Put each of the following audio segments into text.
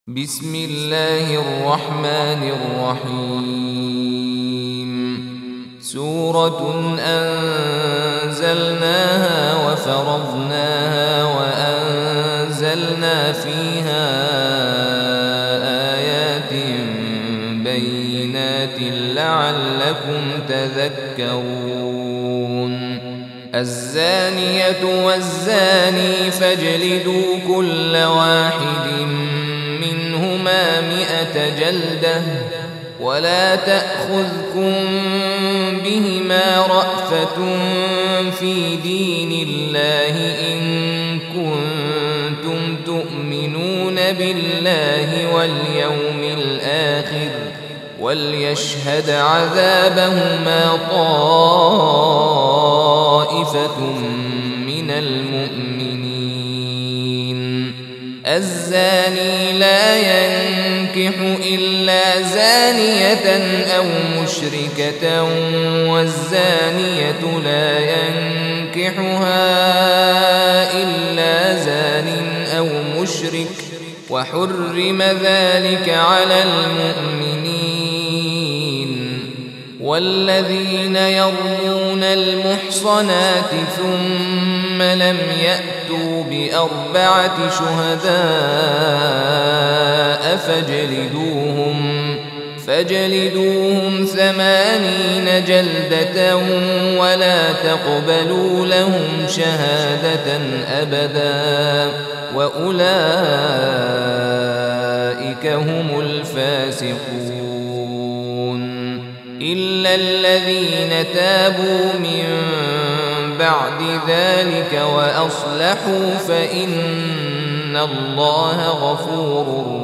بسم الله الرحمن الرحيم. سورة أنزلناها وفرضناها وأنزلنا فيها آيات بينات لعلكم تذكرون. الزانية والزاني فاجلدوا كل واحد منهما 100 جلدة ولا تأخذكم بهما رأفة في دين الله إن كنتم تؤمنون بالله واليوم الآخر وليشهد عذابهما طائفة من المؤمنين. الزاني لا ينكح إلا زانية أو مشركة والزانية لا ينكحها إلا زان أو مشرك وحرم ذلك على المؤمنين. والذين يرمون المحصنات ثم لم يأتوا ب4 شهداء فاجلدوهم 80 جلدة ولا تقبلوا لهم شهادة أبدا وأولئك هم الفاسقون. إلا الذين تابوا من بعد ذلك وأصلحوا فإن الله غفور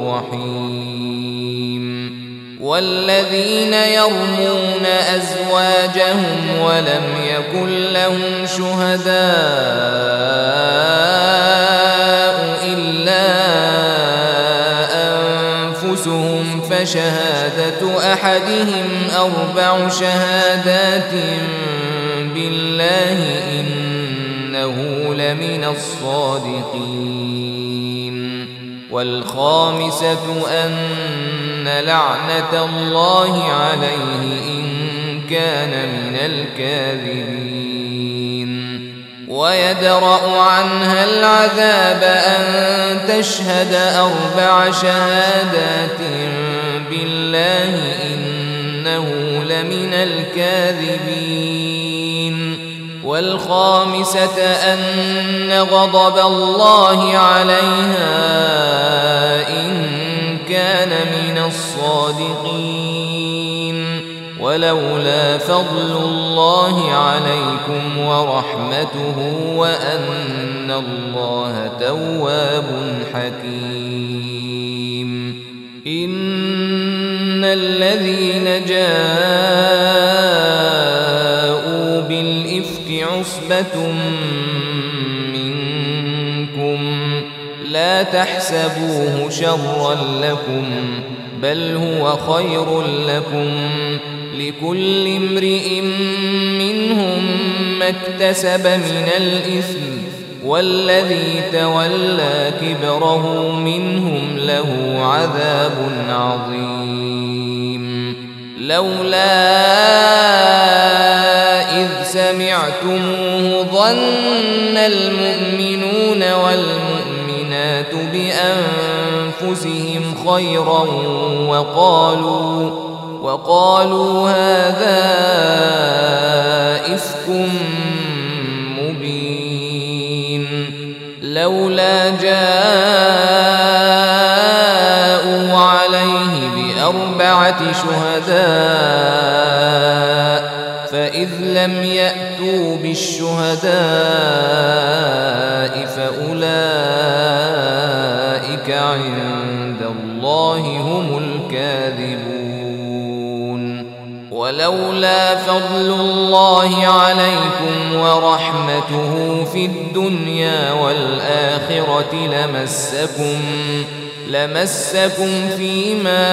رحيم. والذين يرمون أزواجهم ولم يكن لهم شهداء إلا أنفسهم فشهادة أحدهم 4 شهادات بالله إنه لمن الصادقين. والخامسة أن لعنة الله عليه إن كان من الكاذبين. ويدرأ عنها العذاب أن تشهد 4 شهادات بالله إنه لمن الكاذبين. والخامسة أن غضب الله عليها إن كان من الصادقين. ولولا فضل الله عليكم ورحمته وأن الله تواب حكيم. إن الذين جاءوا بالإفك عصبة منكم لا تحسبوه شرا لكم بل هو خير لكم. لكل امرئ منهم ما اكتسب من الإثم والذي تولى كبره منهم له عذاب عظيم. لولا إذ سمعتموه ظن المؤمنون والمؤمنات بأنفسهم خيرا وقالوا هذا إفك مبين. لولا جاءوا عليه ب4 شهداء فإذ لم يأتوا بالشهداء فأولئك عند الله هم الكاذبون. ولولا فضل الله عليكم ورحمته في الدنيا والآخرة لمسكم فيما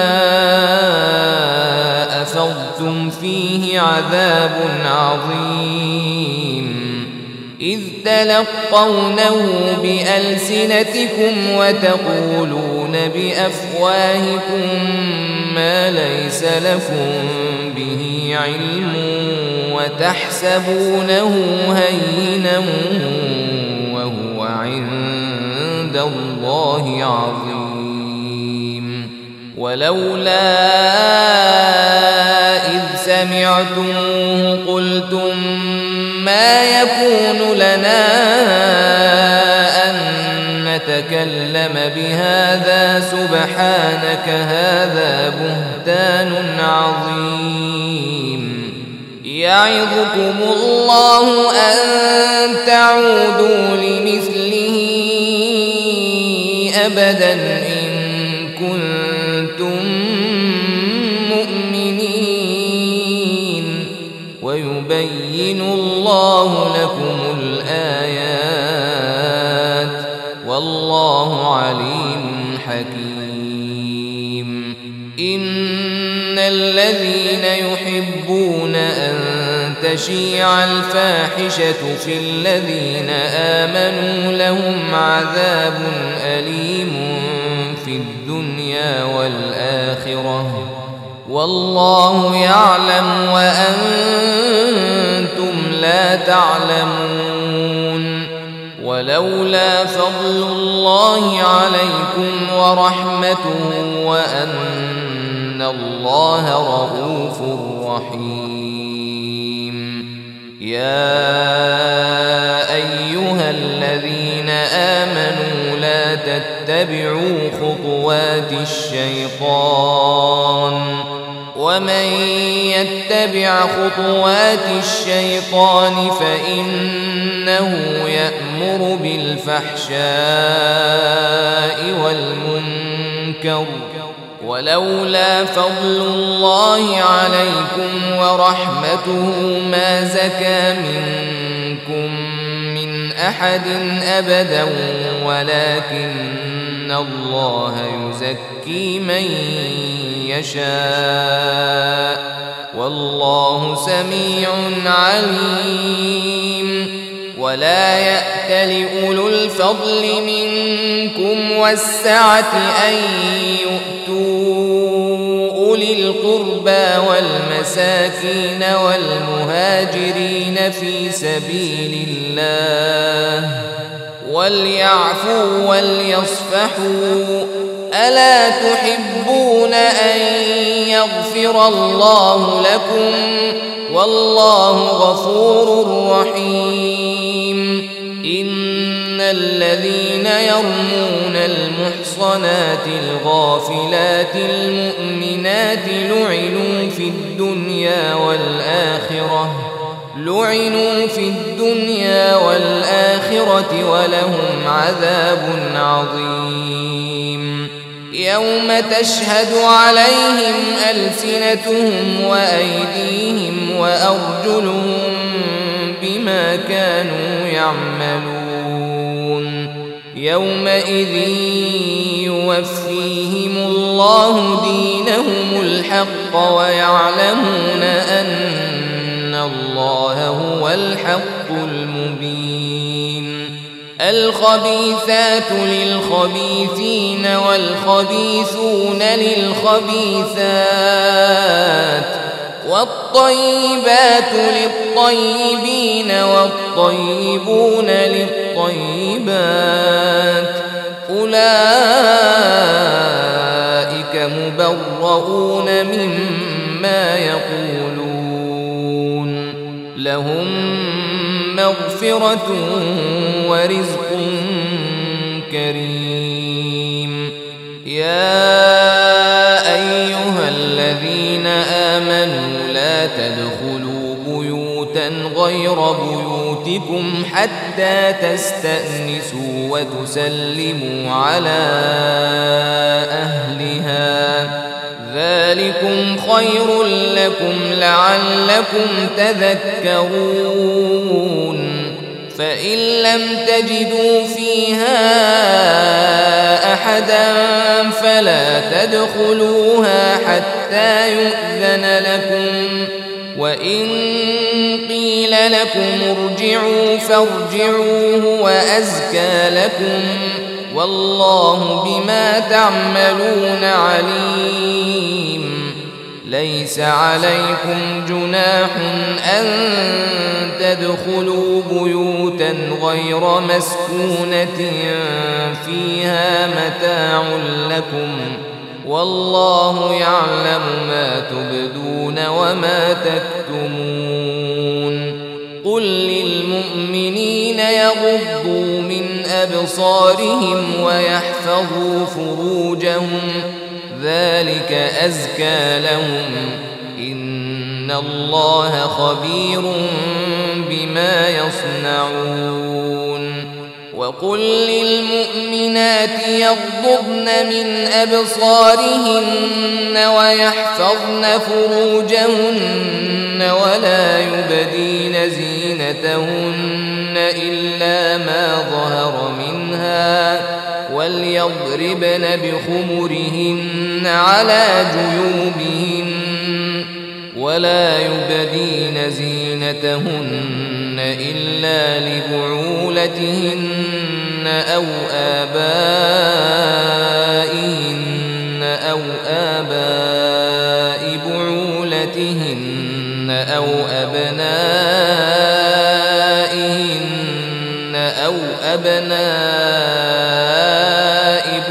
أفضتم فيه عذاب عظيم. إذ تلقونه بألسنتكم وتقولون بأفواهكم ما ليس لكم به علم وتحسبونه هينا وهو عند الله عظيم. ولولا إذ سمعتموه قلتم ما يكون لنا أن نتكلم بهذا سبحانك هذا بهتان عظيم. يعظكم الله أن تعودوا لمثله أبدا إن كنتم مؤمنين ويبين الله لكم الآيات والله عليم حكيم. إن الذين يحبون أن تشيع الفاحشة في الذين آمنوا لهم عذاب أليم في الدنيا والآخرة والله يعلم وأنتم لا تعلمون. ولولا فضل الله عليكم ورحمته وأن الله رؤوف رحيم. يا أيها الذين آمنوا لا تتبعوا خطوات الشيطان ومن يتبع خطوات الشيطان فإنه يأمر بالفحشاء والمنكر ولولا فضل الله عليكم ورحمته ما زكى منكم من أحد أبدا ولكن الله يزكي من يشاء والله سميع عليم. ولا يأتل أولو الفضل منكم والسعة أن يؤتوا أولي القربى والمساكين والمهاجرين في سبيل الله وليعفوا وليصفحوا ألا تحبون أن يغفر الله لكم والله غفور رحيم. إن الذين يرمون المحصنات الغافلات المؤمنات لعنوا في الدنيا والآخرة ولهم عذاب عظيم. يوم تشهد عليهم ألسنتهم وأيديهم وأرجلهم بما كانوا يعملون. يومئذ يوفيهم الله دينهم الحق ويعلمون أن الله هو الحق المبين. الخبيثات للخبيثين والخبيثون للخبيثات والطيبات للطيبين والطيبون للطيبات أولئك مبرؤون مما يقولون لهم مغفرة ورزق كريم. يا أيها الذين آمنوا لا تدخلوا بيوتا غير بيوتكم حتى تستأنسوا وتسلموا على أهلها ذلكم خير لكم لعلكم تذكرون. فإن لم تجدوا فيها أحدا فلا تدخلوها حتى يؤذن لكم وإن قيل لكم ارجعوا فارجعوا هو أزكى لكم والله بما تعملون عليم. ليس عليكم جناح أن تدخلوا بيوتا غير مسكونة فيها متاع لكم، والله يعلم ما تبدون وما تكتمون. قل للمؤمنين يغضوا من أبصارهم ويحفظوا فروجهم، ذلك أزكى لهم، إن الله خبير بما يصنعون. وقل للمؤمنات يغضضن من أبصارهن ويحفظن فروجهن ولا يبدين زينتهن إلا ما ظهر منها، وليضربن بخمرهن على جيوبهن ولا يبدين زينتهن إلا لبعولتهن أو آباء بعولتهن أو أبنائهن أو أبناء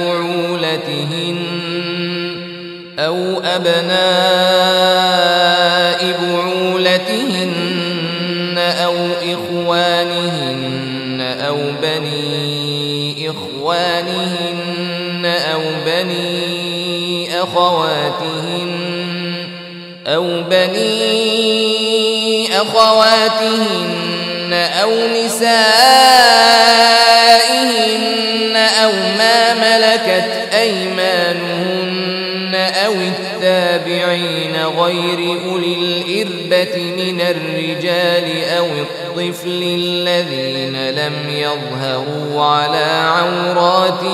بعولتهن أو إخوانهن أو بني إخوانهن أو بني أخواتهن أو نسائهن أو ما ملكت أيمانهن أو التابعين غير أولي الإربة من الرجال أو الطفل الذين لم يظهروا على عورات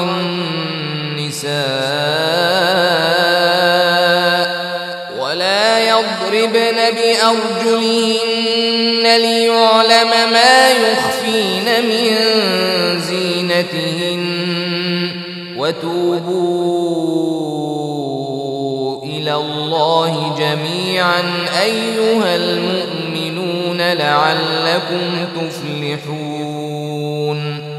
النساء، ولا يضربن بأرجلهن ليعلم ما يخفين من زينتهن. وتوبوا إلى الله جميعا أيها المؤمنون لعلكم تفلحون.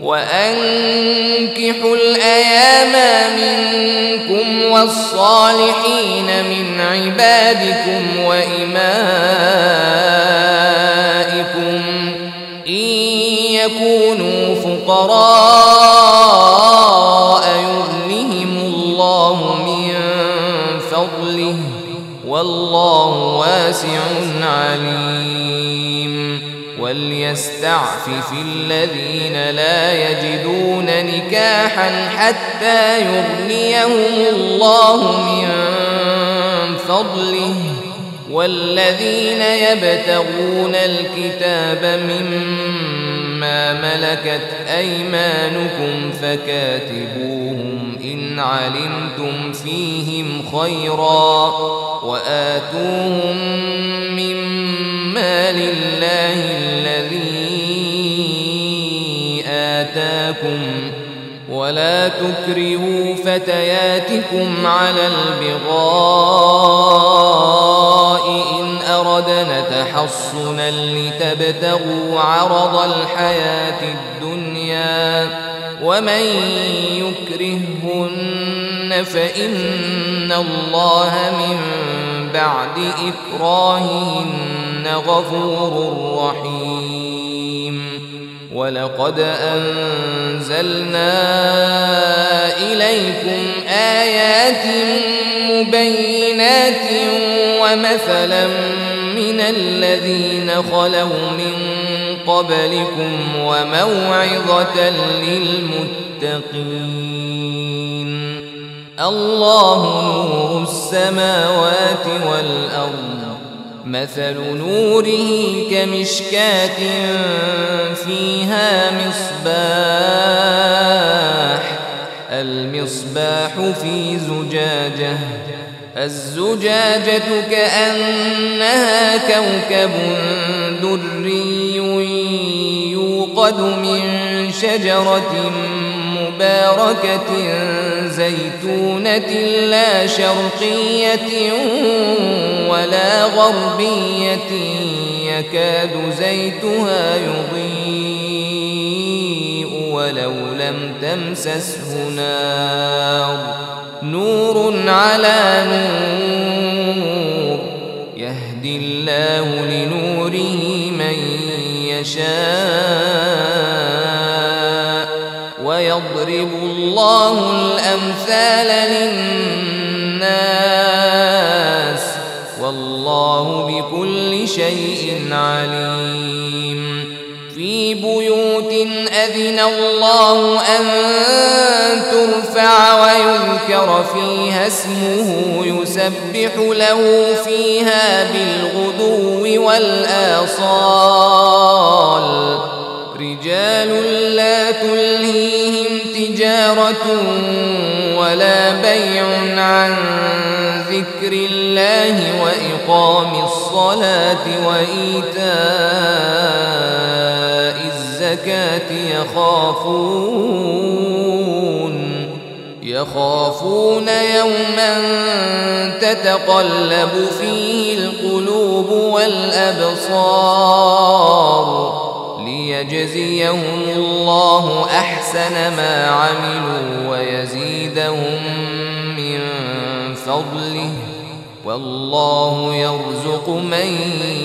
وأنكحوا الأيام منكم والصالحين من عبادكم وإمائكم إن يكونوا فقراء يغنهم الله من فضله، والله واسع عليم. وليستعفف الذين لا يجدون نكاحا حتى يغنيهم الله من فضله، والذين يبتغون الكتاب مما ملكت أيمانكم فكاتبوهم إن علمتم فيهم خيرا، وآتوهم مما لله الذي آتاكم، ولا تكرهوا فتياتكم على البغاء إن أردنا تحصنا لتبتغوا عرض الحياة الدنيا، ومن يكرههن فإن الله من بعد إكراههن غفور رحيم. ولقد أنزلنا إليكم آيات مبينات ومثلا من الذين خلوا من قبلكم وموعظة للمتقين. الله نور السماوات والأرض، مثل نوره كمشكاة فيها مصباح، المصباح في زجاجة، الزجاجة كأنها كوكب دري يوقد من شجرة مباركة زيتونة لا شرقية ولا غربية يكاد زيتها يضيء ولو لم تمسسه نار نور على نور يهدي الله لنوره من يشاء ويضرب الله الأمثال للناس والله بكل شيء عليم في بيوت أذن الله أن ترفع ويذكر فيها اسمه يسبح له فيها بالغدو والآصال رجال لا تلهيهم تجارة ولا بيع عن ذكر الله وإقام الصلاة وإيتاء الزكاة يخافون يوما تتقلب فيه القلوب والأبصار ليجزيهم الله أحسن ما عملوا ويزيدهم من فضله والله يرزق من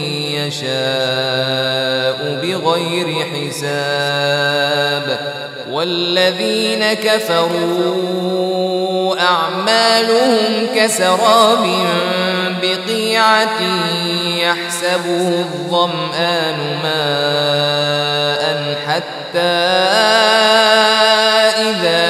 يشاء بغير حساب والذين كفروا أعمالهم كسراب بقيعة يحسبه الظمآن ماء حتى إذا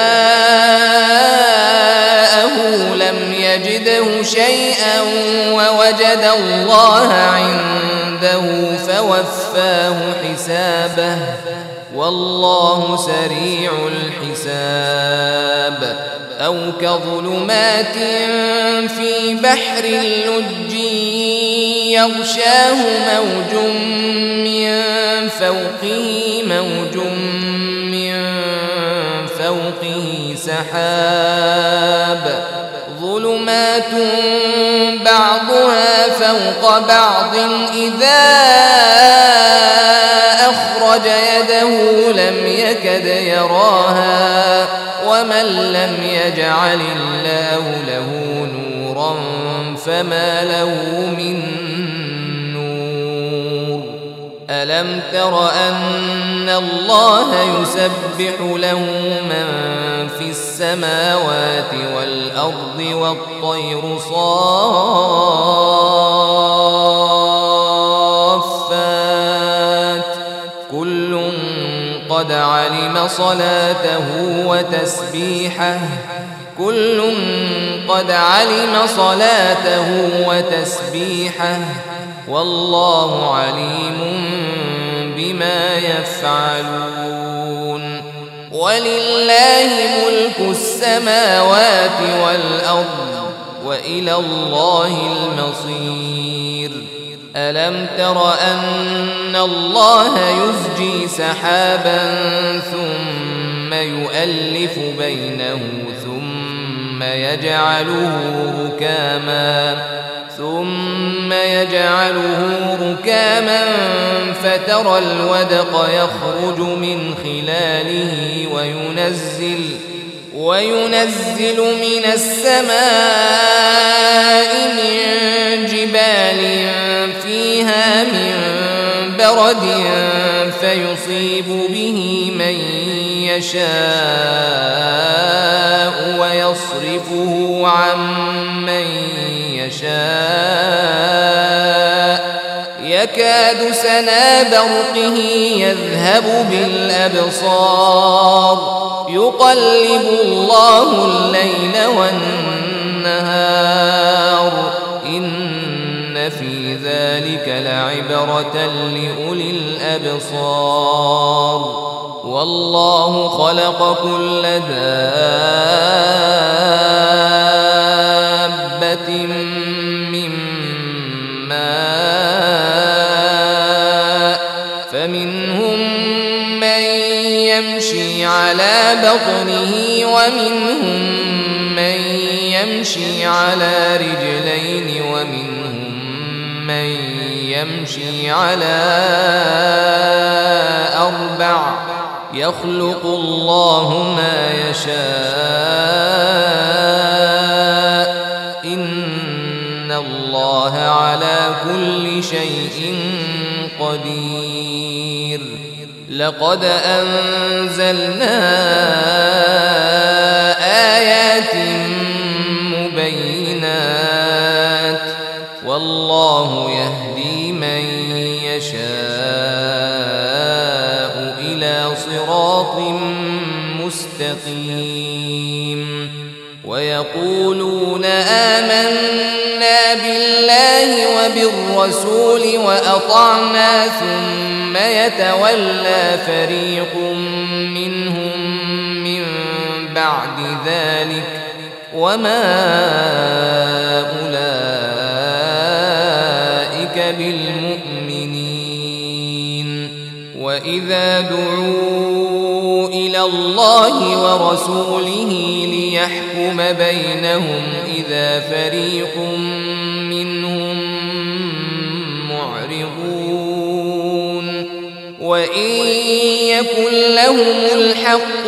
جاءه لم يجده شيئا ووجد الله عنده فوفاه حسابه والله سريع الحساب أو كظلمات في بحر لج يغشاه موج من فوقه سحاب ظلمات بعضها فوق بعض إذا أخرج يده لم يكد يراها ومن لم يجعل الله له نورا فما له من نور ألم تر أن الله يسبح له من في السماوات والأرض والطير صافات كل قد علم صلاته وتسبيحه والله عليم بما يفعلون ولله ملك السماوات والأرض وإلى الله المصير ألم تر أن الله يزجي سحابا ثم يؤلف بينه ثم يجعله ركاما فترى الودق يخرج من خلاله وينزل من السماء من جبال فيها من برد فيصيب به من يشاء ويصرفه عن من يشاء يكاد سنا برقه يذهب بالأبصار يقلب الله الليل والنهار إن في ذلك لعبرة لأولي الأبصار والله خلق كل دابة من ماء فمنهم من يمشي على بطنه ومنهم من يمشي على رجلين ومنهم من يمشي على 4 يخلق الله ما يشاء إن الله على كل شيء قدير لقد أنزلنا آيات مبينات والله يهدي من يشاء إلى صراط مستقيم ويقولون آمنا بالله وبالرسول وأطعنا ثم يتولى فريق منهم من بعد ذلك وما أولئك بالمؤمنين وإذا دعوا إلى الله ورسوله ليحكم بينهم إذا فريق منهم معرضون وإن يكن لهم الحق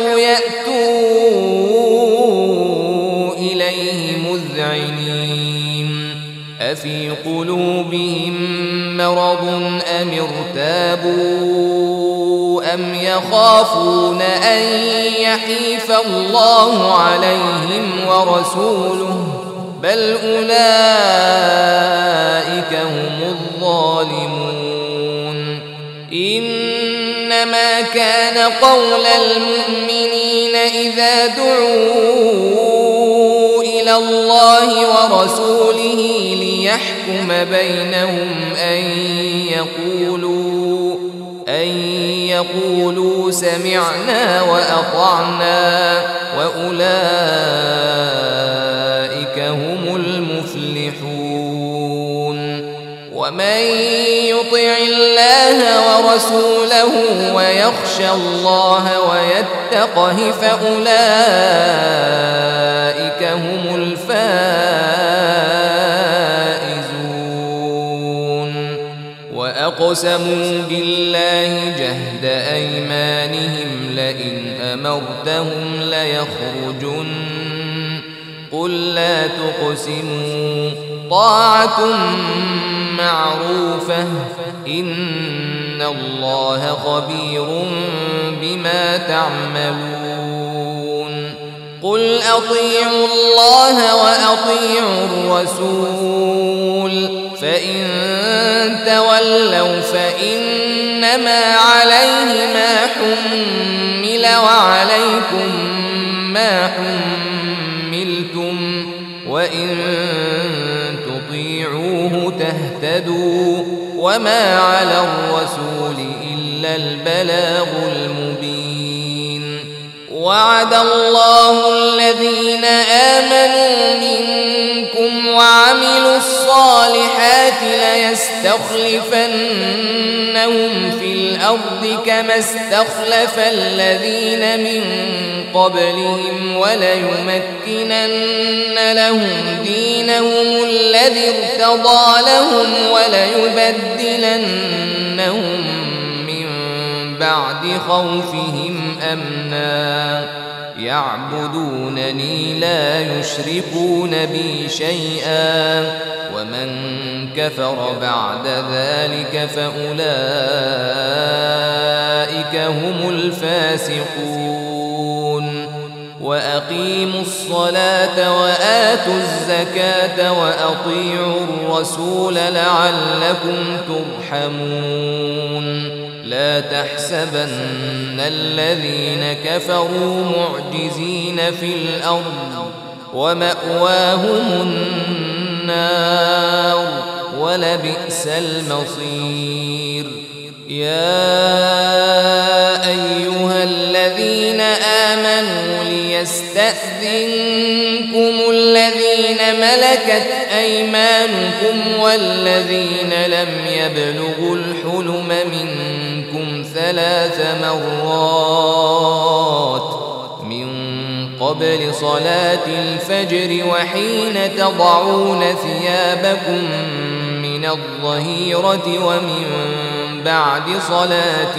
يأتوا إليه مذعنين أفي قلوبهم مرض أم ارتابوا أم يخافون أن يحيف الله عليهم ورسوله بل أولئك هم الظالمون إنما كان قول المؤمنين إذا دعوا إلى الله ورسوله ليحكم بينهم أن يقولوا سمعنا وأطعنا وأولئك هم المفلحون ومن يطع الله ورسوله ويخشى الله ويتقه فأولئك هم الفائزون وأقسموا بالله جهد أيمانهم لئن أمرتهم ليخرجن قل لا تقسموا طاعة معروفة إن الله خبير بما تعملون قل أطيعوا الله وأطيعوا الرسول فإن تولوا فإنما عليه ما حمل وعليكم ما حملتم وإن تطيعوه تهتدوا وما على الرسول إلا البلاغ المبين وعد الله الذين آمنوا منكم وعملوا الصالحات ليستخلفنهم في الأرض كما استخلف الذين من قبلهم وليمكنن لهم دينهم الذي ارتضى لهم وليبدلنهم من بعد خوفهم أمنا يعبدونني لا يشركون بي شيئا ومن كفر بعد ذلك فأولئك هم الفاسقون وأقيموا الصلاة وآتوا الزكاة وأطيعوا الرسول لعلكم ترحمون لا تحسبن الذين كفروا معجزين في الأرض ومأواهم النار ولبئس المصير يا أيها الذين آمنوا ليستأذنكم الذين ملكت أيمانكم والذين لم يبلغوا الحلم منكم 3 مرات من قبل صلاة الفجر وحين تضعون ثيابكم من الظهيرة ومن بعد صلاة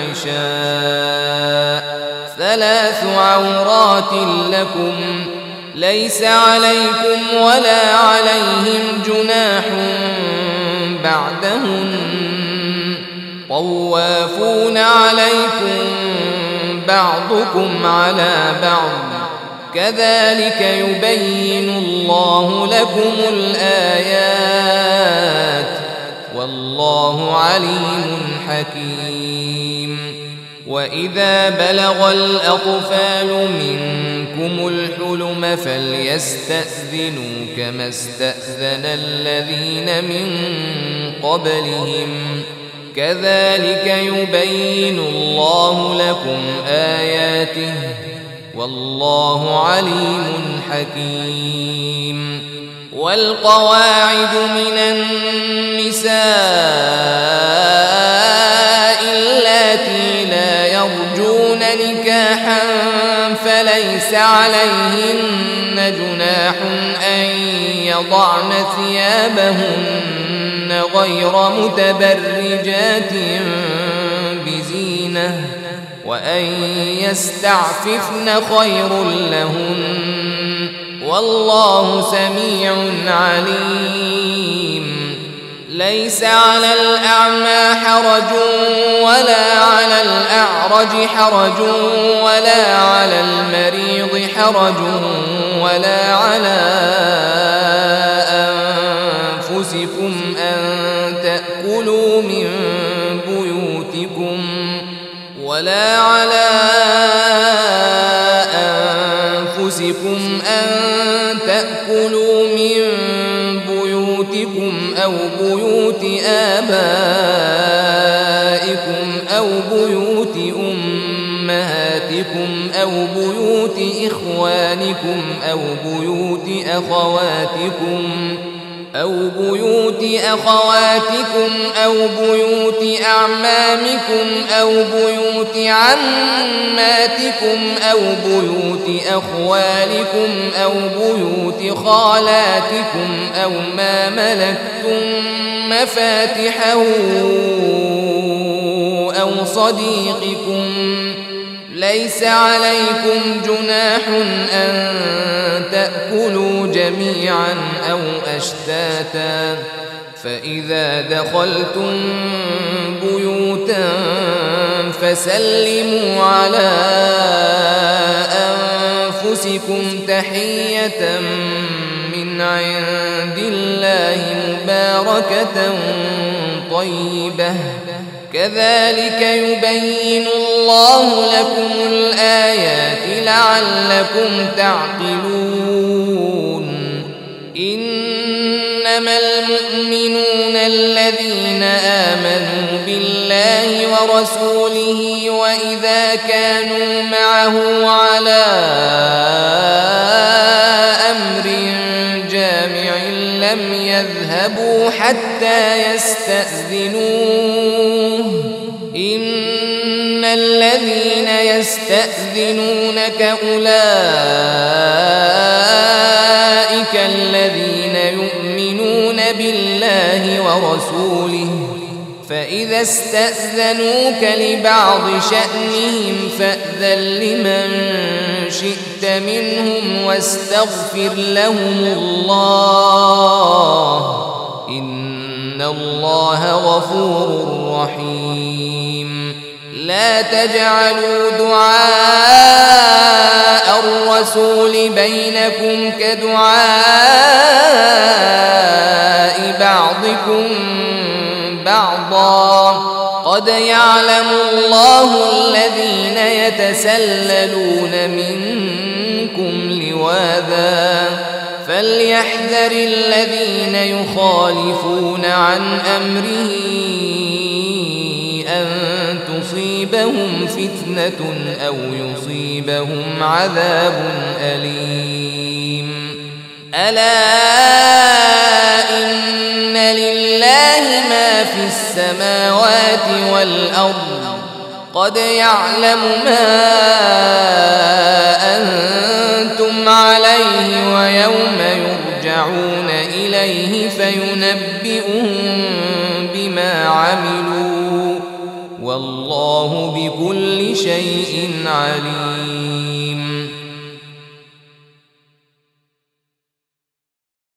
العشاء 3 عورات لكم ليس عليكم ولا عليهم جناح بعدهن طوافون عليكم بعضكم على بعض كذلك يبين الله لكم الآيات والله عليم حكيم وإذا بلغ الأطفال منكم الحلم فليستأذنوا كما استأذن الذين من قبلهم كذلك يبين الله لكم آياته والله عليم حكيم والقواعد من النساء اللاتي لا يرجون نكاحا فليس عليهن جناح أن يضعن ثيابهن غير متبرجات بزينة وأن يستعففن خير لهن والله سميع عليم ليس على الأعمى حرج ولا على الأعرج حرج ولا على المريض حرج ولا على أنفسكم أن تأكلوا من بيوتكم ولا على أنفسكم أن تأكلوا من بيوتكم أو بيوت آبائكم أو بيوت أمهاتكم أو بيوت إخوانكم أو بيوت أخواتكم أو بيوت أعمامكم أو بيوت عماتكم أو بيوت أخوالكم أو بيوت خالاتكم أو ما ملكتم مفاتحه أو صديقكم ليس عليكم جناح أن تأكلوا جميعا أو أشتاتا فإذا دخلتم بيوتا فسلموا على أنفسكم تحية من عند الله مباركة طيبة كذلك يبين الله لكم الآيات لعلكم تعقلون إنما المؤمنون الذين آمنوا بالله ورسوله وإذا كانوا معه على أمر جامع لم يذهبوا حتى يستأذنوه إن الذين يستأذنونك أولئك الذين يؤمنون بالله ورسوله فإذا استأذنوك لبعض شأنهم فأذن لمن شئت منهم واستغفر لهم الله إن الله غفور رحيم لا تجعلوا دعاء الرسول بينكم كدعاء بعضكم بعضا قد يعلم الله الذين يتسللون منكم لواذا فليحذر الذين يخالفون عن أمره أن تصيبهم فتنة أو يصيبهم عذاب أليم ألا إن لله ما في السماوات والأرض قد يعلم ما أنتم عليه ويوم يرجعون إليه فينبئهم بما عملوا والله بكل شيء عليم.